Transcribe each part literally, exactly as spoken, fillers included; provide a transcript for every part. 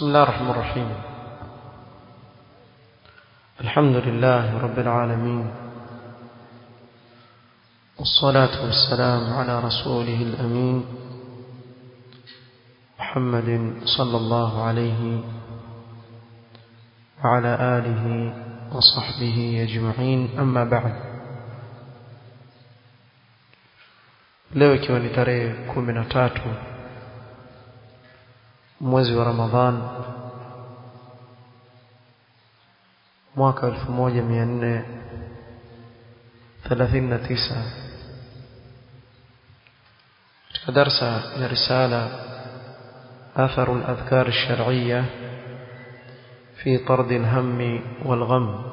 بسم الله الرحمن الرحيم. الحمد لله رب العالمين، والصلاة والسلام على رسوله الأمين محمد صلى الله عليه وعلى آله وصحبه أجمعين. أما بعد، leo ikiwa ni tarehe kumi na tatu mwezi wa Ramadhan mwaka elfu moja mia nne thelathini na tisa, katika darsa ya risala atharu al-adhkar ash-shar'iyya fi tard al-hamm wal-gham,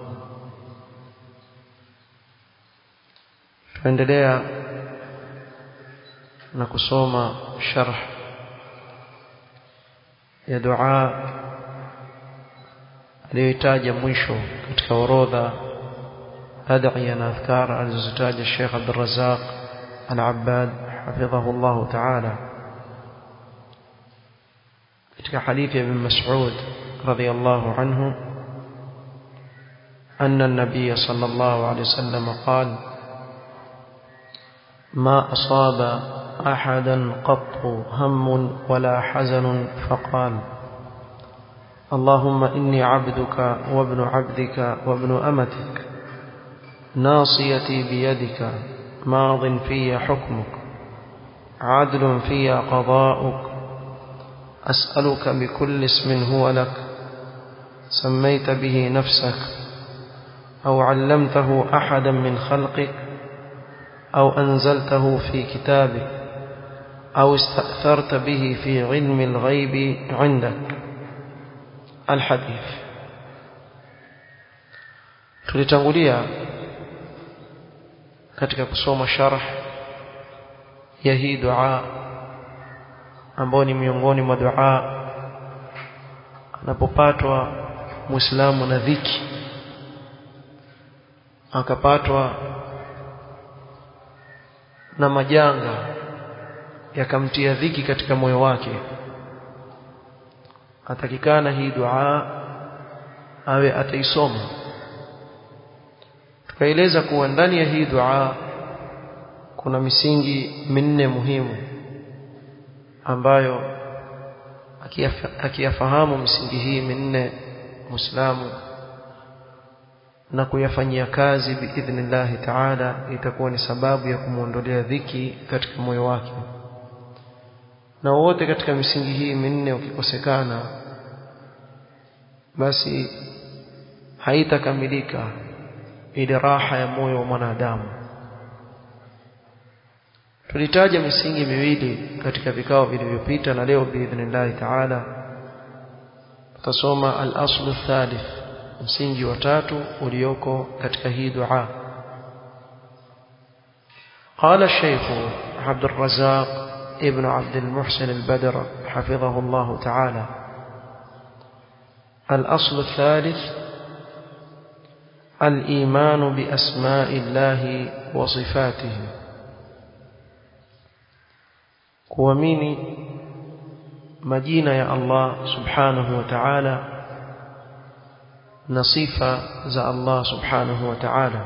tuendelea na kusoma sharh ya dua aliyotaja mwisho katika orodha adhiya na adhkar alizotaja Sheikh Abdul Razzaq Al-Abbad hafidhahu Allah ta'ala, katika hadithi ya Ibn Mas'ud radiyallahu anhu anna an-nabiy sallallahu alayhi wasallam qala ما أصاب أحدا قط هم ولا حزن فقال اللهم إني عبدك وابن عبدك وابن أمتك ناصيتي بيدك ماض في حكمك عدل في قضاؤك أسألك بكل اسم هو لك سميت به نفسك أو علمته أحدا من خلقك أو أنزلته في كتابك أو استأثرت به في علم الغيب عندك. الحديث. tulitangulia katika kusoma sharh ya hii dua ambayo ni miongoni mwa dua anapopatwa Muislamu na dhiki, akapatwa na majanga yakamtia dhiki katika moyo wake, atakikana hii dua awe ataisoma. Tukaeleza kuwa ndani ya hii dua kuna misingi minne muhimu ambayo akiyafahamu misingi hii minne Muislamu na kuyafanyia kazi biidhnillahi ta'ala itakuwa ni sababu ya kumuondolea dhiki katika moyo wake. Na wote katika misingi hii minne ukikosekana, basi haitakamilika ile raha ya moyo wa mwanadamu. Tulitaja misingi miwili katika vikao vilivyopita, na leo biidhnillahi ta'ala tutasoma al-aslu thalith, msingi wa tatu ulioko katika hii dua. قال الشيخ عبد الرزاق ابن عبد المحسن البدر حفظه الله تعالى: الأصل الثالث الإيمان بأسماء الله وصفاته، kuamini majina ya Allah subhanahu wa ta'ala na sifa za Allah subhanahu wa ta'ala,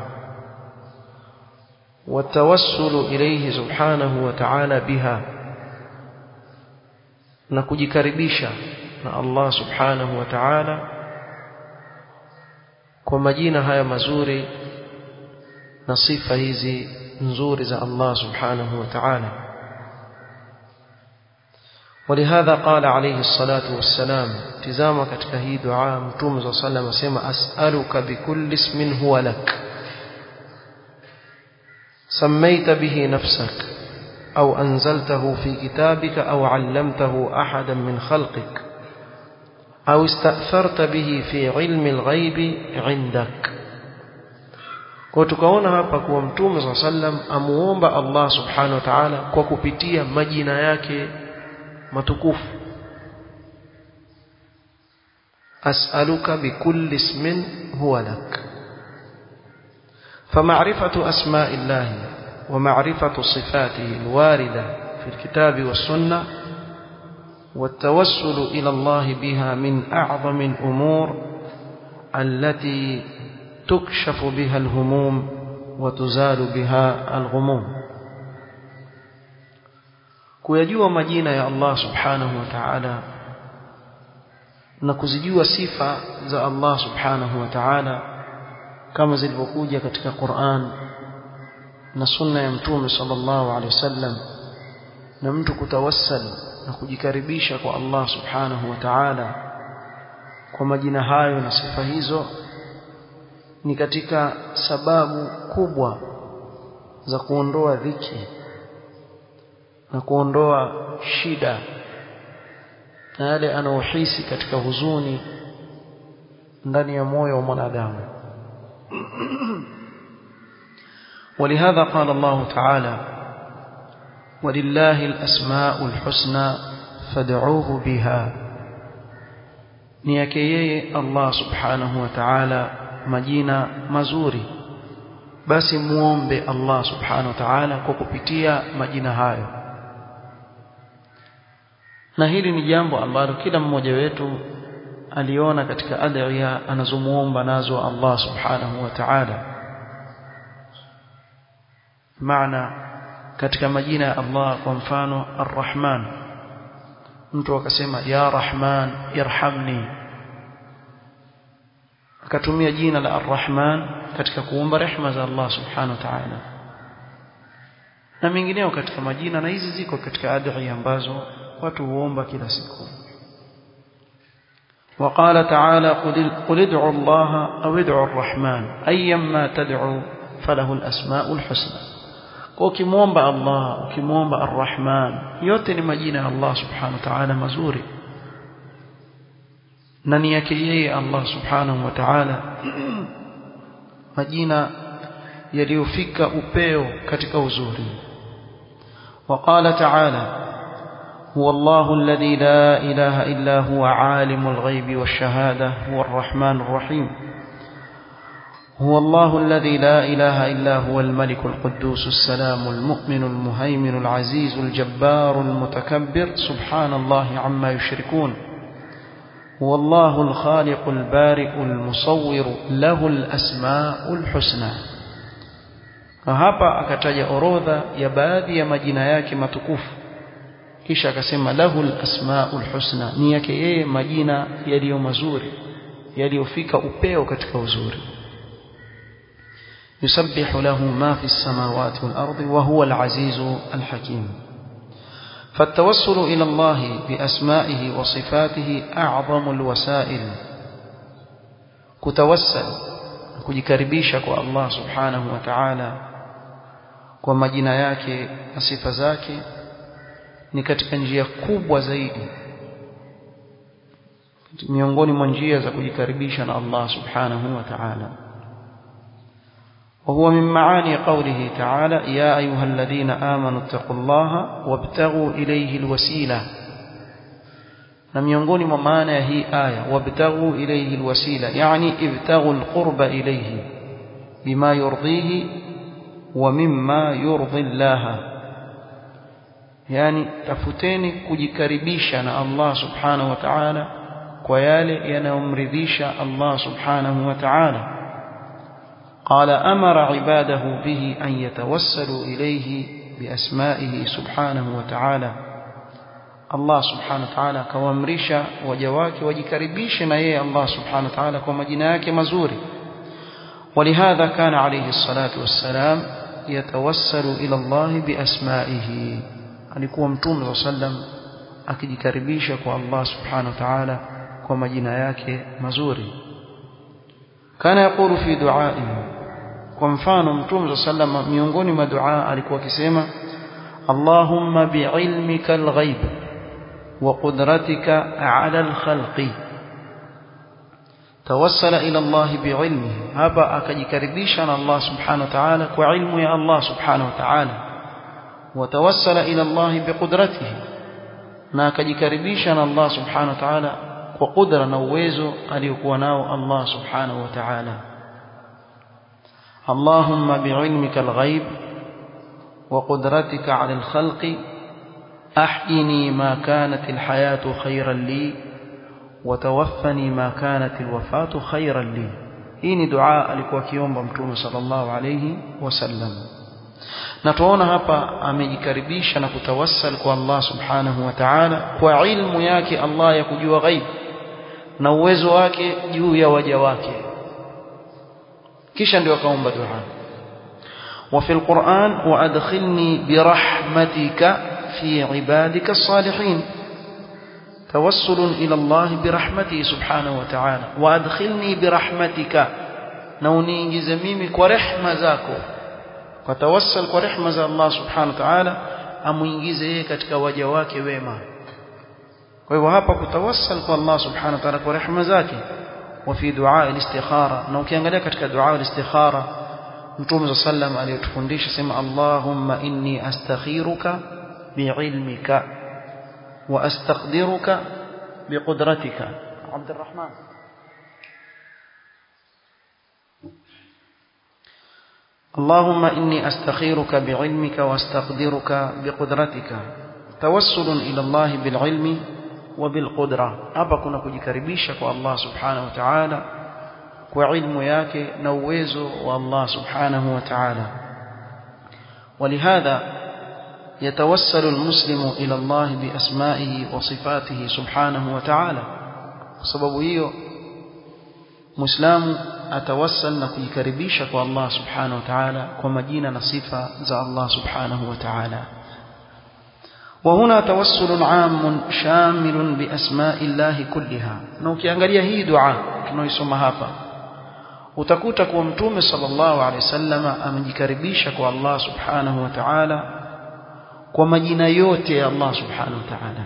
watawassulu ilayhi subhanahu wa ta'ala biha, na kujikaribisha na Allah subhanahu wa ta'ala kwa majina haya mazuri na sifa hizi nzuri za Allah subhanahu wa ta'ala. ولهذا قال عليه الصلاة والسلام، تزامك katika hii dua Mtume صلى الله عليه وسلم asema as'aluka bikulli ismin huwa lak sammayta bihi nafsak au anzaltahu fi kitabika au 'allamtahu ahadan min khalqik au ista'tharta bihi fi 'ilmi al-ghaibi 'indak. Kwa tukaona hapa kuwa Mtume صلى الله عليه وسلم amuomba Allah subhanahu wa ta'ala kwa kupitia majina yake matukufu. as'aluka bikulli ismin huwa lak. فمعرفة أسماء الله ومعرفة صفاته الواردة في الكتاب والسنة والتوسل إلى الله بها من أعظم الأمور التي تكشف بها الهموم وتزال بها الغموم. kuyajua majina ya Allah subhanahu wa ta'ala na kuzijua sifa za Allah subhanahu wa ta'ala kama zilivyokuja katika Qur'an na sunna ya Mtume sallallahu alaihi wasallam, na mtu kutawassal na kujikaribisha kwa Allah subhanahu wa ta'ala kwa majina hayo na sifa hizo, ni katika sababu kubwa za kuondoa dhiki na kuondoa shida na yale anaohisi katika huzuni ndani ya moyo wa mwanadamu. ولهذا قال الله تعالى: ولله الأسماء الحسنى فادعوه بها. ni yake yeye Allah subhanahu wa ta'ala majina mazuri, basi muombe Allah subhanahu wa ta'ala kwa kupitia majina hayo. na hili ni jambo ambalo kila mmoja wetu aliona katika adhiya anazomuomba nazo Allah subhanahu wa ta'ala. maana katika majina ya Allah, kwa mfano Ar-Rahman, mtu akasema ya Rahman irhamni, akatumia jina la Ar-Rahman katika kuomba rehema za Allah subhanahu wa ta'ala, na mengineo katika majina, na hizi ziko katika adhiya ambazo watu huomba kila siku. وقال تعالى: قل ادعوا الله أو ادعوا الرحمن أيما تدعوا فله الأسماء الحسنى. ukimwomba Allah, ukimwomba Ar-Rahman, yote ni majina ya Allah subhanahu wa ta'ala mazuri, na ni yake yeye Allah subhanahu wa ta'ala majina yaliyofika upeo katika uzuri. وقال تعالى: هو الله الذي لا إله إلا هو عالم الغيب والشهادة هو الرحمن الرحيم. هو الله الذي لا إله إلا هو الملك القدوس السلام المؤمن المهيمن العزيز الجبار المتكبر سبحان الله عما يشركون. هو الله الخالق البارئ المصور له الأسماء الحسنى. hapa akataja orodha ya baadhi ya majina yake matukufu, kisha akasema lahu al-asmaul husna, ni yake yeye majina yaliyo mazuri yaliyofika upeo katika uzuri. يسبح له ما في السماوات والأرض وهو العزيز الحكيم. فالتوسل إلى الله بأسمائه وصفاته أعظم الوسائل. كتوسل kujikaribisha kwa Allah subhanahu wa ta'ala kwa majina yake na sifa zake ni katika njia kubwa zaidi miongoni mwa njia za kujikaribisha na Allah subhanahu wa ta'ala. وهو من معاني قوله تعالى: يا أيها الذين آمنوا اتقوا الله وابتغوا إليه الوسيلة. na miongoni mwa maana ya hii aya wabtaghu ilayhi alwasila, yani ibtaghu alqurba ilayhi bima yurdihi wa mimma yurdi Allah, yani tafuteni kujikaribisha na Allah subhanahu wa ta'ala kwa yale yanayomridhisha Allah subhanahu wa ta'ala. قال: أمر عباده به أن يتوسلوا إليه بأسمائه سبحانه وتعالى. Allah subhanahu wa ta'ala kawaamrisha waja wake wajikaribishe na yeye Allah subhanahu wa ta'ala kwa majina yake mazuri. ولهذا كان عليه الصلاة والسلام يتوسل إلى الله بأسمائه. alikuwa Mtume sallam akijikaribisha kwa Allah subhanahu wa ta'ala kwa majina yake mazuri. kana yaqulu fi du'a'ihi, kwa mfano Mtume sallam miongoni mwa dua alikuwa akisema: Allahumma bi'ilmika al-ghaib وقدرتك على الخلق. توسل إلى الله بعلمه. هبا akajikaribisha na Allah subhanahu wa ta'ala kwa ilmu ya Allah subhanahu wa ta'ala. وتوسل إلى الله بقدرته, na akajikaribisha na Allah subhanahu wa ta'ala kwa qudra na uwezo aliyokuwa nao Allah subhanahu wa ta'ala. Allahumma bi'ilmika al-ghaib wa qudratika 'ala al-khalqi أحيني ما كانت الحياة خيرا لي وتوفني ما كانت الوفاة خيرا لي. hii ni dua alikuwa kiomba Mtume sallallahu alayhi wasallam. Na tuona hapa amejikaribisha na kutawassal kwa Allah subhanahu wa ta'ala kwa ilmu yake Allah ya kujua ghaib na uwezo wake juu ya waja wake, kisha ndio akaomba dua. وفي القرآن وأدخلني برحمتك في عبادك الصالحين. توسل إلى الله برحمته سبحانه وتعالى. وأدخلني برحمتك نوني جزميمك ورحمة زاكو. وتوسل ورحمة زا الله سبحانه وتعالى أمينجزه كتك وجواك ويما. وهذا كتوسل الله سبحانه وتعالى ورحمة زاكي. وفي دعاء الاستخارة نوكي أنجلي كتك دعاء الاستخارة Mtume صلى الله عليه وسلم aliyotufundisha sema Allahumma inni astakhiruka bi'ilmika wa astaqdiruka biqudratika. Abdurrahman Allahumma inni astakhiruka bi'ilmika wa astaqdiruka biqudratika. Tawassulun ila Allah bil'ilmi wa bilqudra. Hapa kuna kujikaribisha kwa Allah subhanahu wa ta'ala kwa ilmu yake na uwezo wa Allah subhanahu wa ta'ala. ولهذا يتوسل المسلم إلى الله بأسمائه وصفاته سبحانه وتعالى. sababu hiyo muislamu atawassal na kujikaribisha kwa Allah subhanahu wa ta'ala kwa majina na sifa za Allah subhanahu wa ta'ala. وهنا توسل عام شامل بأسماء الله كلها. na ukiangalia hii dua tunaoisoma hapa utakuta kuwa Mtume sallallahu alaihi wasallam amejikaribisha kwa Allah subhanahu wa ta'ala kwa majina yote ya Allah subhanahu wa ta'ala.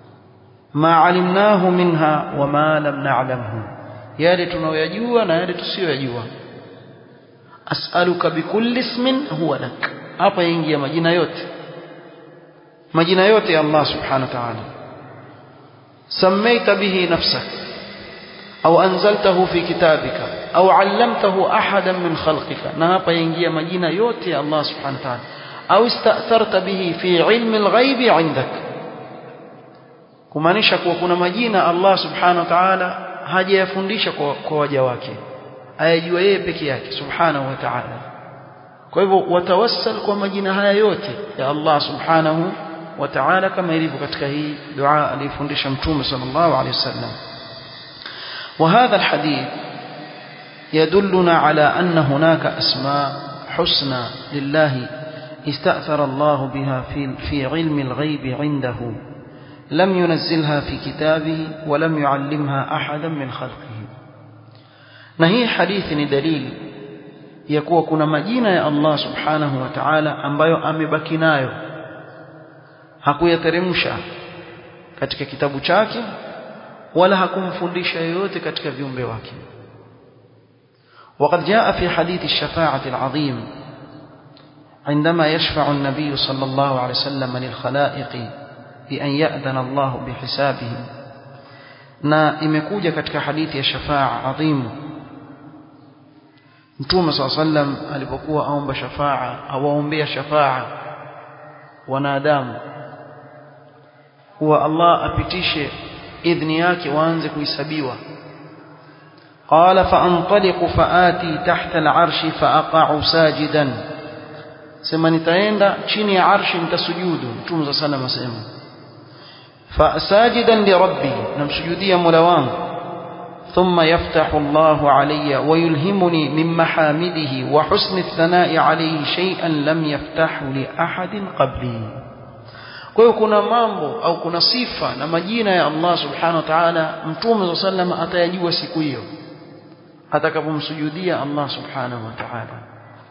ma alimnahu minha wa ma lam na'lamhu, yale tunayojua na yale tusiyojua. as'aluka bikulli ismin huwa lak, hapa yaingia majina yote, majina yote ya Allah subhanahu wa ta'ala. sammaita bihi nafsak au anzaltahu fi kitabika au allamtahu ahadan min khalqika, na hapa yaingia majina yote ya Allah subhanahu wa ta'ala. au istatharta bihi fi ilmi alghaibi 'indak, kumaanisha kuwa kuna majina Allah subhanahu wa ta'ala hajayafundisha kwa, kwa waja wake, ayajua yeye peke yake subhanahu wa ta'ala. kwa hivyo watawassal kwa majina haya yote ya Allah subhanahu wa ta'ala kama ilivyo katika hii dua aliyofundisha Mtume sallallahu alayhi wasallam. وهذا الحديث يدلنا على أن هناك أسماء حسنى لله استأثر الله بها في في علم الغيب عنده لم ينزلها في كتابه ولم يعلمها أحدا من خلقه. نهي حديث دليل يكون كنا مجينا يا الله سبحانه وتعالى ambayo amebaki nayo, hakuyateremsha katika kitabu chake wala hakumfundisha yoyote katika viumbe wake. وقد جاء في حديث الشفاعة العظيم عندما يشفع النبي صلى الله عليه وسلم للخلائق بأن يأذن الله بحسابهم. na imekuja katika hadithi ya shafa'a adhimu, Mtume صلى الله عليه وسلم alipokuwa aomba shafa'a, awaombea shafa'a wanadamu, huwa Allah apitishe idhni yake waanze kuhesabiwa. قال فانطلق فآتي تحت العرش فأقع ساجدا, sema nitaenda chini ya arshi nitasujudu. Mtume صلى الله عليه وسلم asema فساجدا لربي, namsujudia Mola wangu. ثم يفتح الله علي ويلهمني من محامده وحسن الثناء عليه شيئا لم يفتحه لأحد قبلي. kwa hiyo kuna mambo au kuna sifa na majina ya Allah subhanahu wa ta'ala Mtume صلى الله عليه وسلم atayajua siku hiyo atakapomsujudia Allah subhanahu wa ta'ala.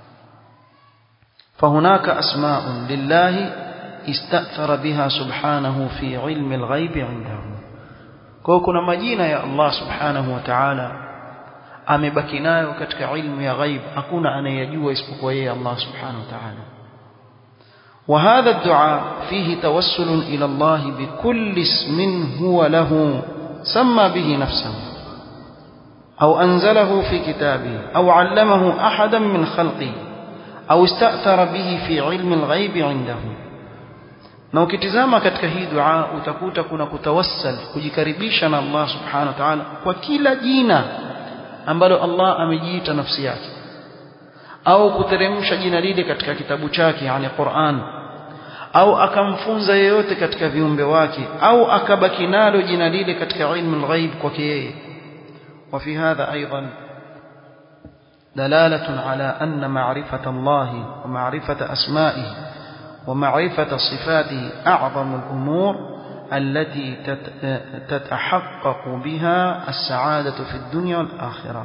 فهناك أسماء لله استأثر بها سبحانه في علم الغيب عنده. kwa hiyo kuna majina ya Allah subhanahu wa ta'ala amebaki nayo katika ilmu ya ghaib, hakuna anayejua isipokuwa yeye Allah subhanahu wa ta'ala. وهذا الدعاء فيه توسل إلى الله بكل اسم هو له سمى به نفسه أو أنزله في كتابه أو علمه أحدا من خلقه أو استأثر به في علم الغيب عنده. na ukitizama katika hii dua utakuta kuna kutawassal kujikaribisha na Allah subhanahu wa ta'ala kwa kila jina ambalo Allah amejiita nafsi yake au kuteremsha jina lile katika kitabu chake yani Qur'an au akamfunza yeyote katika viumbe wake au akabaki nalo jina lile katika ilmu al-ghaib kwake yeye. وفي هذا أيضا دلالة على أن معرفة الله ومعرفة أسمائه ومعرفة صفاته أعظم الأمور التي تتحقق بها السعادة في الدنيا والآخرة.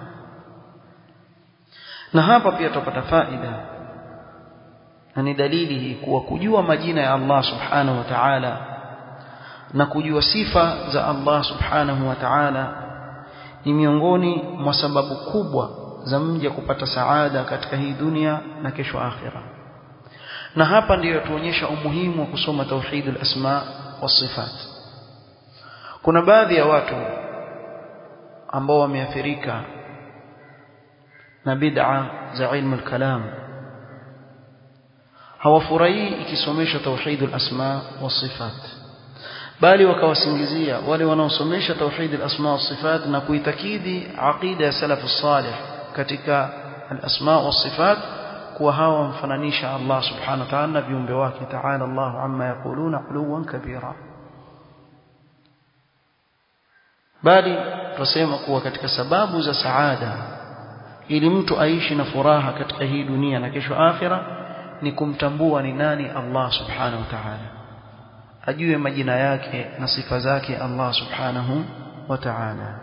نهابا pia tupata faida na ni dalili hii kuwa kujua majina ya Allah subhanahu wa ta'ala na kujua sifa za Allah subhanahu wa ta'ala ni miongoni mwa sababu kubwa za mja kupata saada katika hii dunia na kesho akhira. Na hapa ndiyo tuonyesha umuhimu wa kusoma tauhidul asma wa sifat. Kuna baadhi ya watu ambao wameathirika na bid'a za ilmu al-kalam hawafurahi ikisomeshwa tauhidul asma wa sifat, bali wakawasingizia wale wanaosomesha tauhidul asma wa sifat na kuitakidi aqida ya salafus salih katika al-asma wa sifat kuwa hawa wamfananisha Allah subhanahu wa ta'ala na viumbe wake. Ta'ala Allahu amma yaquluna 'uluwan kabira. Bali tusema kuwa katika sababu za saada ili mtu aishi na furaha katika hii dunia na kesho akhira ni kumtambua ni nani Allah subhanahu wa ta'ala, ajue majina yake na sifa zake Allah subhanahu wa ta'ala.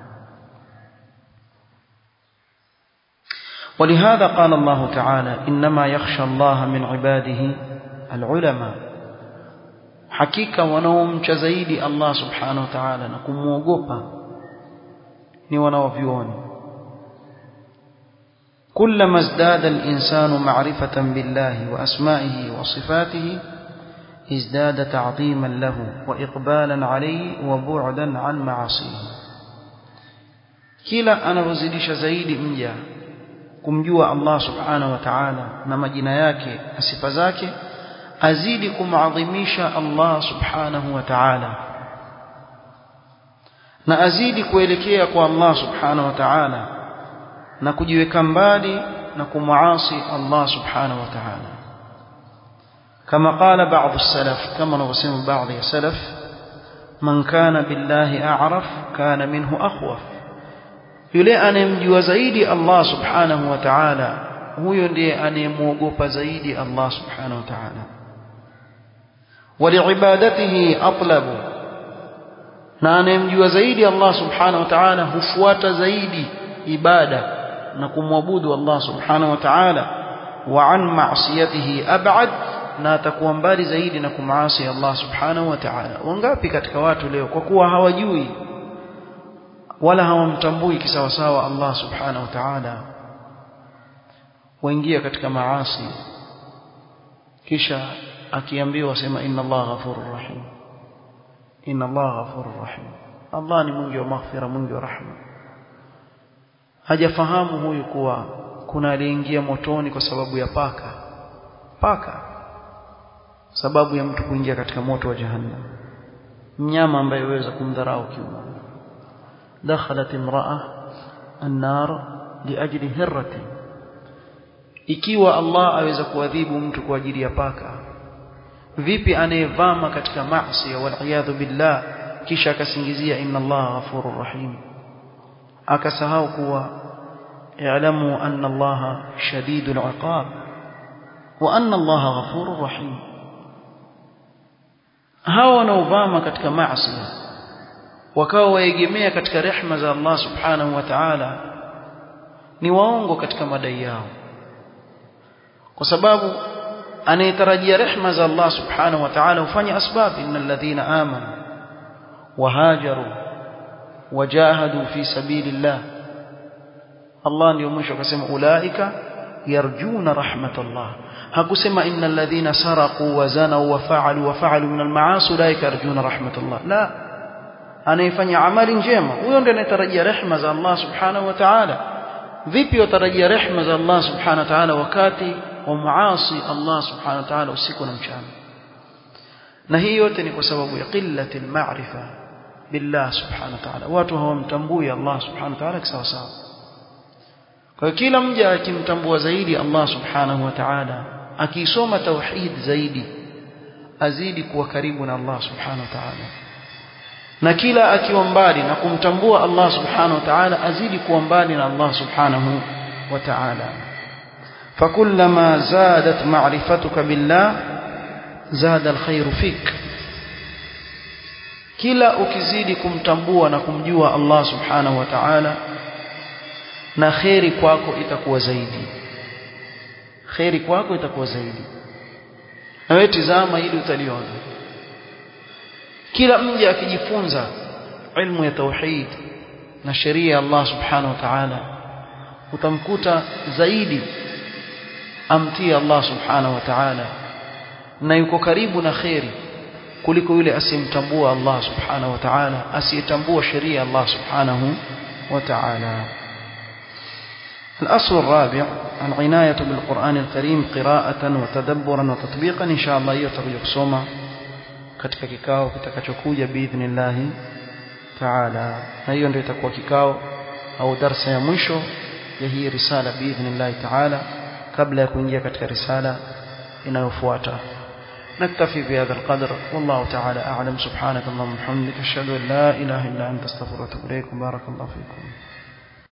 ولهذا قال الله تعالى إنما يخشى الله من عباده العلماء. حقيقة wanaomcha zaidi Allah subhanahu wa ta'ala na kumuogopa ni wanaovioni. كلما ازداد الإنسان معرفة بالله وأسمائه وصفاته ازداد تعظيما له وإقبالا عليه وبعدا عن معاصيه. kila anapozidisha zaidi mja kumjua Allah subhanahu wa ta'ala na majina yake na sifa zake azidi kumadhimisha Allah subhanahu wa ta'ala na azidi kuelekea kwa Allah subhanahu wa ta'ala na kujiweka mbali na kumuasi Allah subhanahu wa ta'ala. kama qala ba'd as-salaf, kama wanavyosema baadhi ya salaf, man kana billahi a'raf kana minhu akhwaf, yule anayemjua zaidi Allah subhanahu wa ta'ala huyo ndiye anayemuogopa zaidi Allah subhanahu wa ta'ala. waliibadatihi atlabu, na anayemjua zaidi Allah subhanahu wa ta'ala hufuata zaidi ibada na kumwabudu Allah subhanahu wa ta'ala. wa an ma'siyatihi ab'ad, na atakuwa mbali zaidi na kumaasi Allah subhanahu wa ta'ala. Wangapi katika watu leo kwa kuwa hawajui wala hawamtambui kisawasawa Allah subhanahu wa ta'ala waingia katika maasi, kisha akiambiwa sema inna Allah ghafurur rahim, inna Allah ghafurur rahim, Allah ni mwingi wa maghfira, mwingi wa rahma. Hajafahamu huyu kuwa kuna aliyeingia motoni kwa sababu ya paka paka sababu ya mtu kuingia katika moto wa jahannam, mnyama ambaye yaweza kumdharau kiuno. dakhalat imra'a an-nar liajli hirrati, ikiwa Allah aweza kuadhibu mtu kwa ajili ya paka, vipi anayevama katika maasi wal iyadhu billah kisha akasingizia inna Allah ghafurur rahim, akasahau kuwa ya'lamu anna Allah shadidul iqab wa anna Allah ghafurur rahim. hawa wanaovama katika maasi wakawa waegemea katika rehema za Allah subhanahu wa ta'ala ni waongo katika madai yao, kwa sababu anayetarajia rehema za Allah subhanahu wa ta'ala hufanya asbab. innal ladhina amanu wahajaru wajahadu fi sabilillah, Allah ndio mwisho akasema ulaika yarjuna rahmatullah. hakusema innal ladhina saraqu wa zanu wa fa'alu wa fa'alu min al-ma'asi ulaika yarjuna rahmatullah. la, anayefanya amali njema huyo ndiye anayetarajia rehema za Allah subhanahu wa ta'ala. vipi watarajia rehema za Allah subhanahu wa ta'ala wakati wa muasi Allah subhanahu wa ta'ala usiku na mchana? na hii yote ni kwa sababu ya qillati al-ma'rifa billah subhanahu wa ta'ala. Watu hawamtambui Allah subhanahu wa ta'ala kisawa sawa. Kwa hiyo kila mja akimtambua zaidi Allah subhanahu wa ta'ala, akisoma tauhid zaidi, azidi kuwa karibu na Allah subhanahu wa ta'ala. Na kila akiwa mbali na kumtambua Allah subhanahu wa ta'ala, azidi kuwa mbali na Allah subhanahu wa ta'ala. فكلما زادت معرفتك بالله زاد الخير فيك. kila ukizidi kumtambua na kumjua Allah subhanahu wa ta'ala, na khairi kwako itakuwa zaidi, khairi kwako itakuwa zaidi. Na wewe tazama hili utaliona, kila mja akijifunza ilmu ya tauhid na sheria ya Allah subhanahu wa ta'ala, utamkuta zaidi amtii Allah subhanahu wa ta'ala na yuko karibu na khairi kuliko yule asimtambua Allah subhanahu wa ta'ala, asiyetambua sheria ya Allah subhanahu wa ta'ala. الأصل الرابع العناية بالقرآن الكريم قراءة وتدبرا وتطبيقا. إن شاء الله يترجى kusoma katika kikao kitakachokuja biidhnillah ta'ala. Na hiyo ndio itakuwa kikao au darasa ya mwisho ya hii risala biidhnillah ta'ala, kabla ya kuingia katika risala inayofuata. نكتفي بهذا القدر والله تعالى أعلم. سبحانك اللهم وبحمدك أشهد أن لا إله إلا أنت أستغفرك وأتوب إليك. بارك الله فيكم.